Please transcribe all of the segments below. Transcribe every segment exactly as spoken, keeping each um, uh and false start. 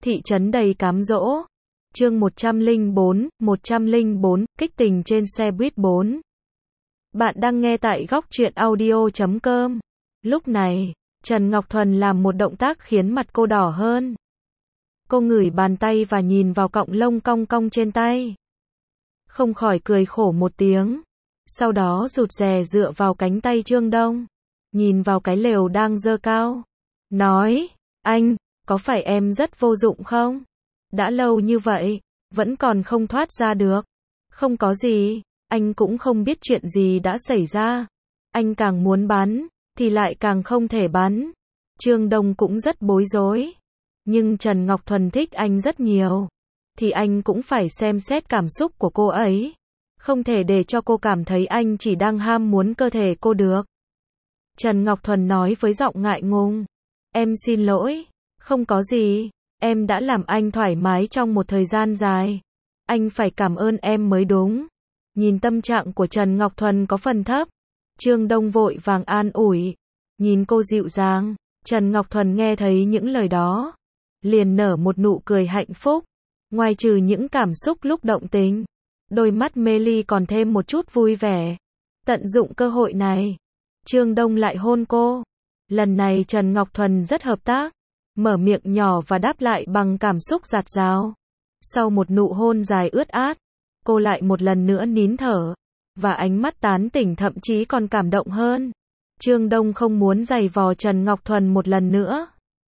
Thị trấn đầy cám dỗ. Chương một trăm lẻ bốn, một trăm lẻ bốn, kích tình trên xe buýt bốn. Bạn đang nghe tại góc truyện audio chấm com. Lúc này, Trần Ngọc Thuần làm một động tác khiến mặt cô đỏ hơn. Cô ngửi bàn tay và nhìn vào cọng lông cong cong trên tay. Không khỏi cười khổ một tiếng. Sau đó rụt rè dựa vào cánh tay Trương Đông. Nhìn vào cái lều đang dơ cao. Nói, anh, có phải em rất vô dụng không? Đã lâu như vậy, vẫn còn không thoát ra được. Không có gì, anh cũng không biết chuyện gì đã xảy ra. Anh càng muốn bắn, thì lại càng không thể bắn. Trương Đông cũng rất bối rối. Nhưng Trần Ngọc Thuần thích anh rất nhiều. Thì anh cũng phải xem xét cảm xúc của cô ấy. Không thể để cho cô cảm thấy anh chỉ đang ham muốn cơ thể cô được. Trần Ngọc Thuần nói với giọng ngại ngùng. Em xin lỗi. Không có gì. Em đã làm anh thoải mái trong một thời gian dài. Anh phải cảm ơn em mới đúng. Nhìn tâm trạng của Trần Ngọc Thuần có phần thấp. Trương Đông vội vàng an ủi. Nhìn cô dịu dàng. Trần Ngọc Thuần nghe thấy những lời đó. Liền nở một nụ cười hạnh phúc. Ngoài trừ những cảm xúc lúc động tình. Đôi mắt mê ly còn thêm một chút vui vẻ. Tận dụng cơ hội này. Trương Đông lại hôn cô. Lần này Trần Ngọc Thuần rất hợp tác. Mở miệng nhỏ và đáp lại bằng cảm xúc dạt dào. Sau một nụ hôn dài ướt át, cô lại một lần nữa nín thở. Và ánh mắt tán tỉnh thậm chí còn cảm động hơn. Trương Đông không muốn giày vò Trần Ngọc Thuần một lần nữa.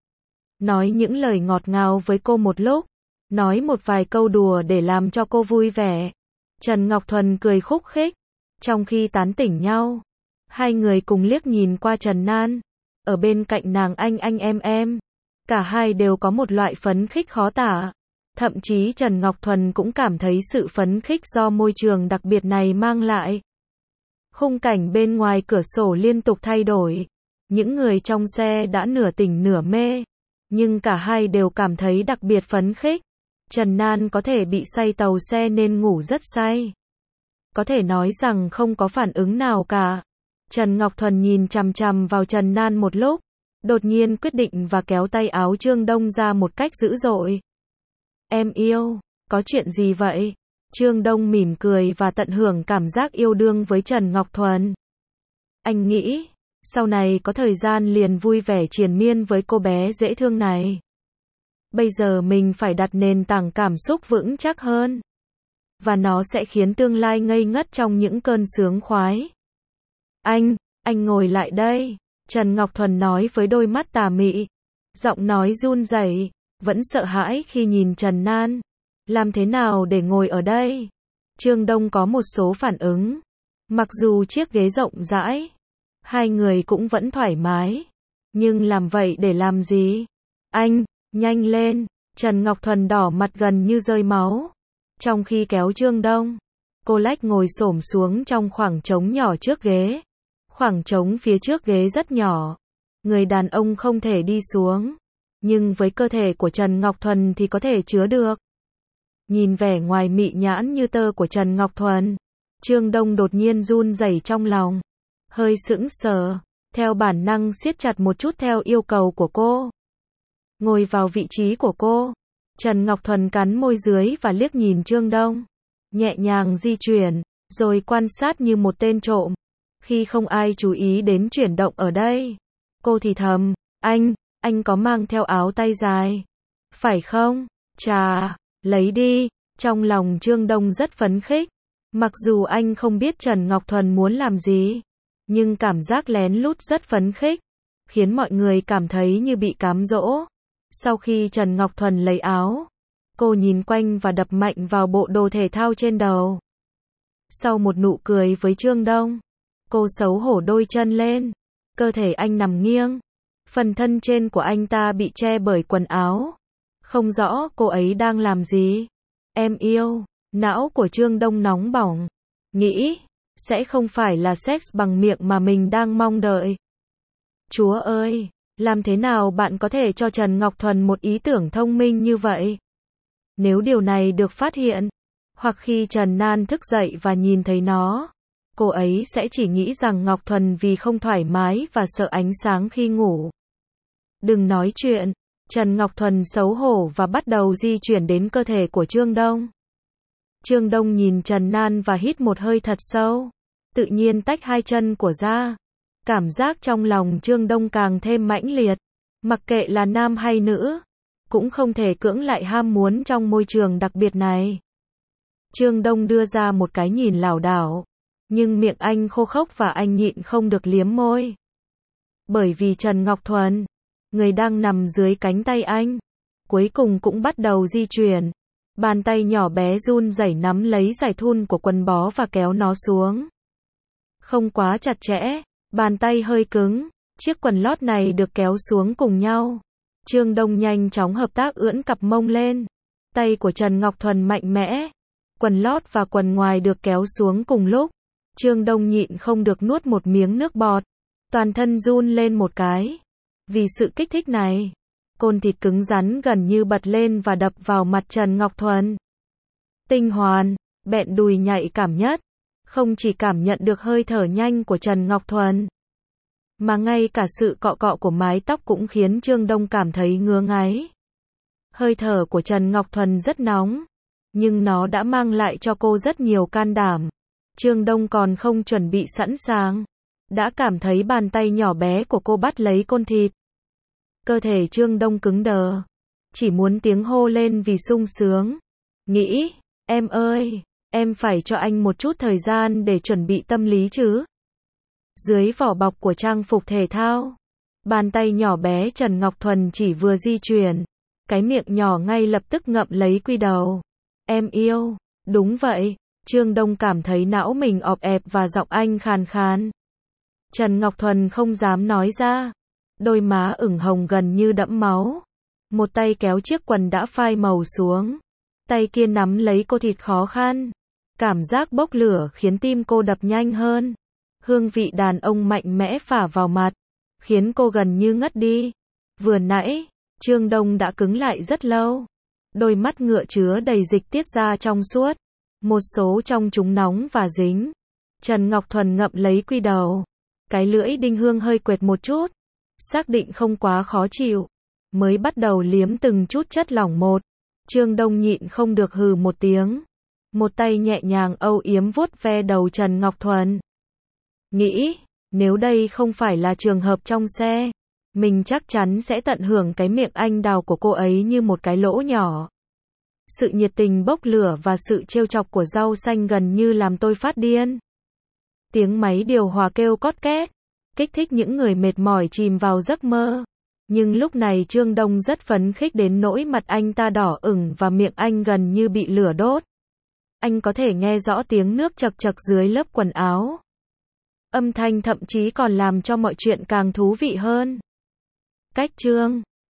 Nói những lời ngọt ngào với cô một lúc. Nói một vài câu đùa để làm cho cô vui vẻ. Trần Ngọc Thuần cười khúc khích. Trong khi tán tỉnh nhau, hai người cùng liếc nhìn qua Trần Nan. Ở bên cạnh nàng anh anh em em. Cả hai đều có một loại phấn khích khó tả. Thậm chí Trần Ngọc Thuần cũng cảm thấy sự phấn khích do môi trường đặc biệt này mang lại. Khung cảnh bên ngoài cửa sổ liên tục thay đổi. Những người trong xe đã nửa tỉnh nửa mê. Nhưng cả hai đều cảm thấy đặc biệt phấn khích. Trần Nan có thể bị say tàu xe nên ngủ rất say. Có thể nói rằng không có phản ứng nào cả. Trần Ngọc Thuần nhìn chằm chằm vào Trần Nan một lúc. Đột nhiên quyết định và kéo tay áo Trương Đông ra một cách dữ dội. Em yêu, có chuyện gì vậy? Trương Đông mỉm cười và tận hưởng cảm giác yêu đương với Trần Ngọc Thuần. Anh nghĩ, sau này có thời gian liền vui vẻ triền miên với cô bé dễ thương này. Bây giờ mình phải đặt nền tảng cảm xúc vững chắc hơn. Và nó sẽ khiến tương lai ngây ngất trong những cơn sướng khoái. Anh, anh ngồi lại đây. Trần Ngọc Thuần nói với đôi mắt tà mị. Giọng nói run rẩy, vẫn sợ hãi khi nhìn Trần Nan. Làm thế nào để ngồi ở đây? Trương Đông có một số phản ứng. Mặc dù chiếc ghế rộng rãi, hai người cũng vẫn thoải mái. Nhưng làm vậy để làm gì? Anh, nhanh lên. Trần Ngọc Thuần đỏ mặt gần như rơi máu. Trong khi kéo Trương Đông, cô lách ngồi xổm xuống trong khoảng trống nhỏ trước ghế. Khoảng trống phía trước ghế rất nhỏ. Người đàn ông không thể đi xuống. Nhưng với cơ thể của Trần Ngọc Thuần thì có thể chứa được. Nhìn vẻ ngoài mị nhãn như tơ của Trần Ngọc Thuần, Trương Đông đột nhiên run rẩy trong lòng. Hơi sững sờ, theo bản năng siết chặt một chút theo yêu cầu của cô. Ngồi vào vị trí của cô. Trần Ngọc Thuần cắn môi dưới và liếc nhìn Trương Đông. Nhẹ nhàng di chuyển, rồi quan sát như một tên trộm. Khi không ai chú ý đến chuyển động ở đây, cô thì thầm, anh, anh có mang theo áo tay dài. Phải không? Chà, lấy đi. Trong lòng Trương Đông rất phấn khích. Mặc dù anh không biết Trần Ngọc Thuần muốn làm gì, nhưng cảm giác lén lút rất phấn khích, khiến mọi người cảm thấy như bị cám dỗ. Sau khi Trần Ngọc Thuần lấy áo, cô nhìn quanh và đập mạnh vào bộ đồ thể thao trên đầu. Sau một nụ cười với Trương Đông, cô xấu hổ đôi chân lên. Cơ thể anh nằm nghiêng. Phần thân trên của anh ta bị che bởi quần áo. Không rõ cô ấy đang làm gì. Em yêu. Não của Trương Đông nóng bỏng. Nghĩ, sẽ không phải là sex bằng miệng mà mình đang mong đợi. Chúa ơi, làm thế nào bạn có thể cho Trần Ngọc Thuần một ý tưởng thông minh như vậy? Nếu điều này được phát hiện, hoặc khi Trần Nan thức dậy và nhìn thấy nó, cô ấy sẽ chỉ nghĩ rằng Ngọc Thuần vì không thoải mái và sợ ánh sáng khi ngủ. Đừng nói chuyện, Trần Ngọc Thuần xấu hổ và bắt đầu di chuyển đến cơ thể của Trương Đông. Trương Đông nhìn Trần Nan và hít một hơi thật sâu, tự nhiên tách hai chân của ra. Cảm giác trong lòng Trương Đông càng thêm mãnh liệt, mặc kệ là nam hay nữ, cũng không thể cưỡng lại ham muốn trong môi trường đặc biệt này. Trương Đông đưa ra một cái nhìn lảo đảo, nhưng miệng anh khô khốc và anh nhịn không được liếm môi. Bởi vì Trần Ngọc Thuần, người đang nằm dưới cánh tay anh, cuối cùng cũng bắt đầu di chuyển. Bàn tay nhỏ bé run rẩy nắm lấy dải thun của quần bó và kéo nó xuống. Không quá chặt chẽ, bàn tay hơi cứng, chiếc quần lót này được kéo xuống cùng nhau. Trương Đông nhanh chóng hợp tác ưỡn cặp mông lên. Tay của Trần Ngọc Thuần mạnh mẽ. Quần lót và quần ngoài được kéo xuống cùng lúc. Trương Đông nhịn không được nuốt một miếng nước bọt. Toàn thân run lên một cái. Vì sự kích thích này, côn thịt cứng rắn gần như bật lên và đập vào mặt Trần Ngọc Thuần. Tinh hoàn, bẹn đùi nhạy cảm nhất. Không chỉ cảm nhận được hơi thở nhanh của Trần Ngọc Thuần, mà ngay cả sự cọ cọ của mái tóc cũng khiến Trương Đông cảm thấy ngứa ngáy. Hơi thở của Trần Ngọc Thuần rất nóng, nhưng nó đã mang lại cho cô rất nhiều can đảm. Trương Đông còn không chuẩn bị sẵn sàng, đã cảm thấy bàn tay nhỏ bé của cô bắt lấy côn thịt. Cơ thể Trương Đông cứng đờ, chỉ muốn tiếng hô lên vì sung sướng. Nghĩ, em ơi, em phải cho anh một chút thời gian để chuẩn bị tâm lý chứ. Dưới vỏ bọc của trang phục thể thao, bàn tay nhỏ bé Trần Ngọc Thuần chỉ vừa di chuyển, cái miệng nhỏ ngay lập tức ngậm lấy quy đầu. Em yêu, đúng vậy, Trương Đông cảm thấy não mình ọp ẹp và giọng anh khàn khàn. Trần Ngọc Thuần không dám nói ra, đôi má ửng hồng gần như đẫm máu. Một tay kéo chiếc quần đã phai màu xuống, tay kia nắm lấy cô thịt khó khăn. Cảm giác bốc lửa khiến tim cô đập nhanh hơn. Hương vị đàn ông mạnh mẽ phả vào mặt, khiến cô gần như ngất đi. Vừa nãy, Trương Đông đã cứng lại rất lâu. Đôi mắt ngựa chứa đầy dịch tiết ra trong suốt. Một số trong chúng nóng và dính. Trần Ngọc Thuần ngậm lấy quy đầu. Cái lưỡi đinh hương hơi quệt một chút. Xác định không quá khó chịu, mới bắt đầu liếm từng chút chất lỏng một. Trương Đông nhịn không được hừ một tiếng. Một tay nhẹ nhàng âu yếm vuốt ve đầu Trần Ngọc Thuần. Nghĩ, nếu đây không phải là trường hợp trong xe, mình chắc chắn sẽ tận hưởng cái miệng anh đào của cô ấy như một cái lỗ nhỏ. Sự nhiệt tình bốc lửa và sự trêu chọc của rau xanh gần như làm tôi phát điên. Tiếng máy điều hòa kêu cót két, kích thích những người mệt mỏi chìm vào giấc mơ. Nhưng lúc này Trương Đông rất phấn khích đến nỗi mặt anh ta đỏ ửng và miệng anh gần như bị lửa đốt. Anh có thể nghe rõ tiếng nước chậc chậc dưới lớp quần áo. Âm thanh thậm chí còn làm cho mọi chuyện càng thú vị hơn. Cách Trương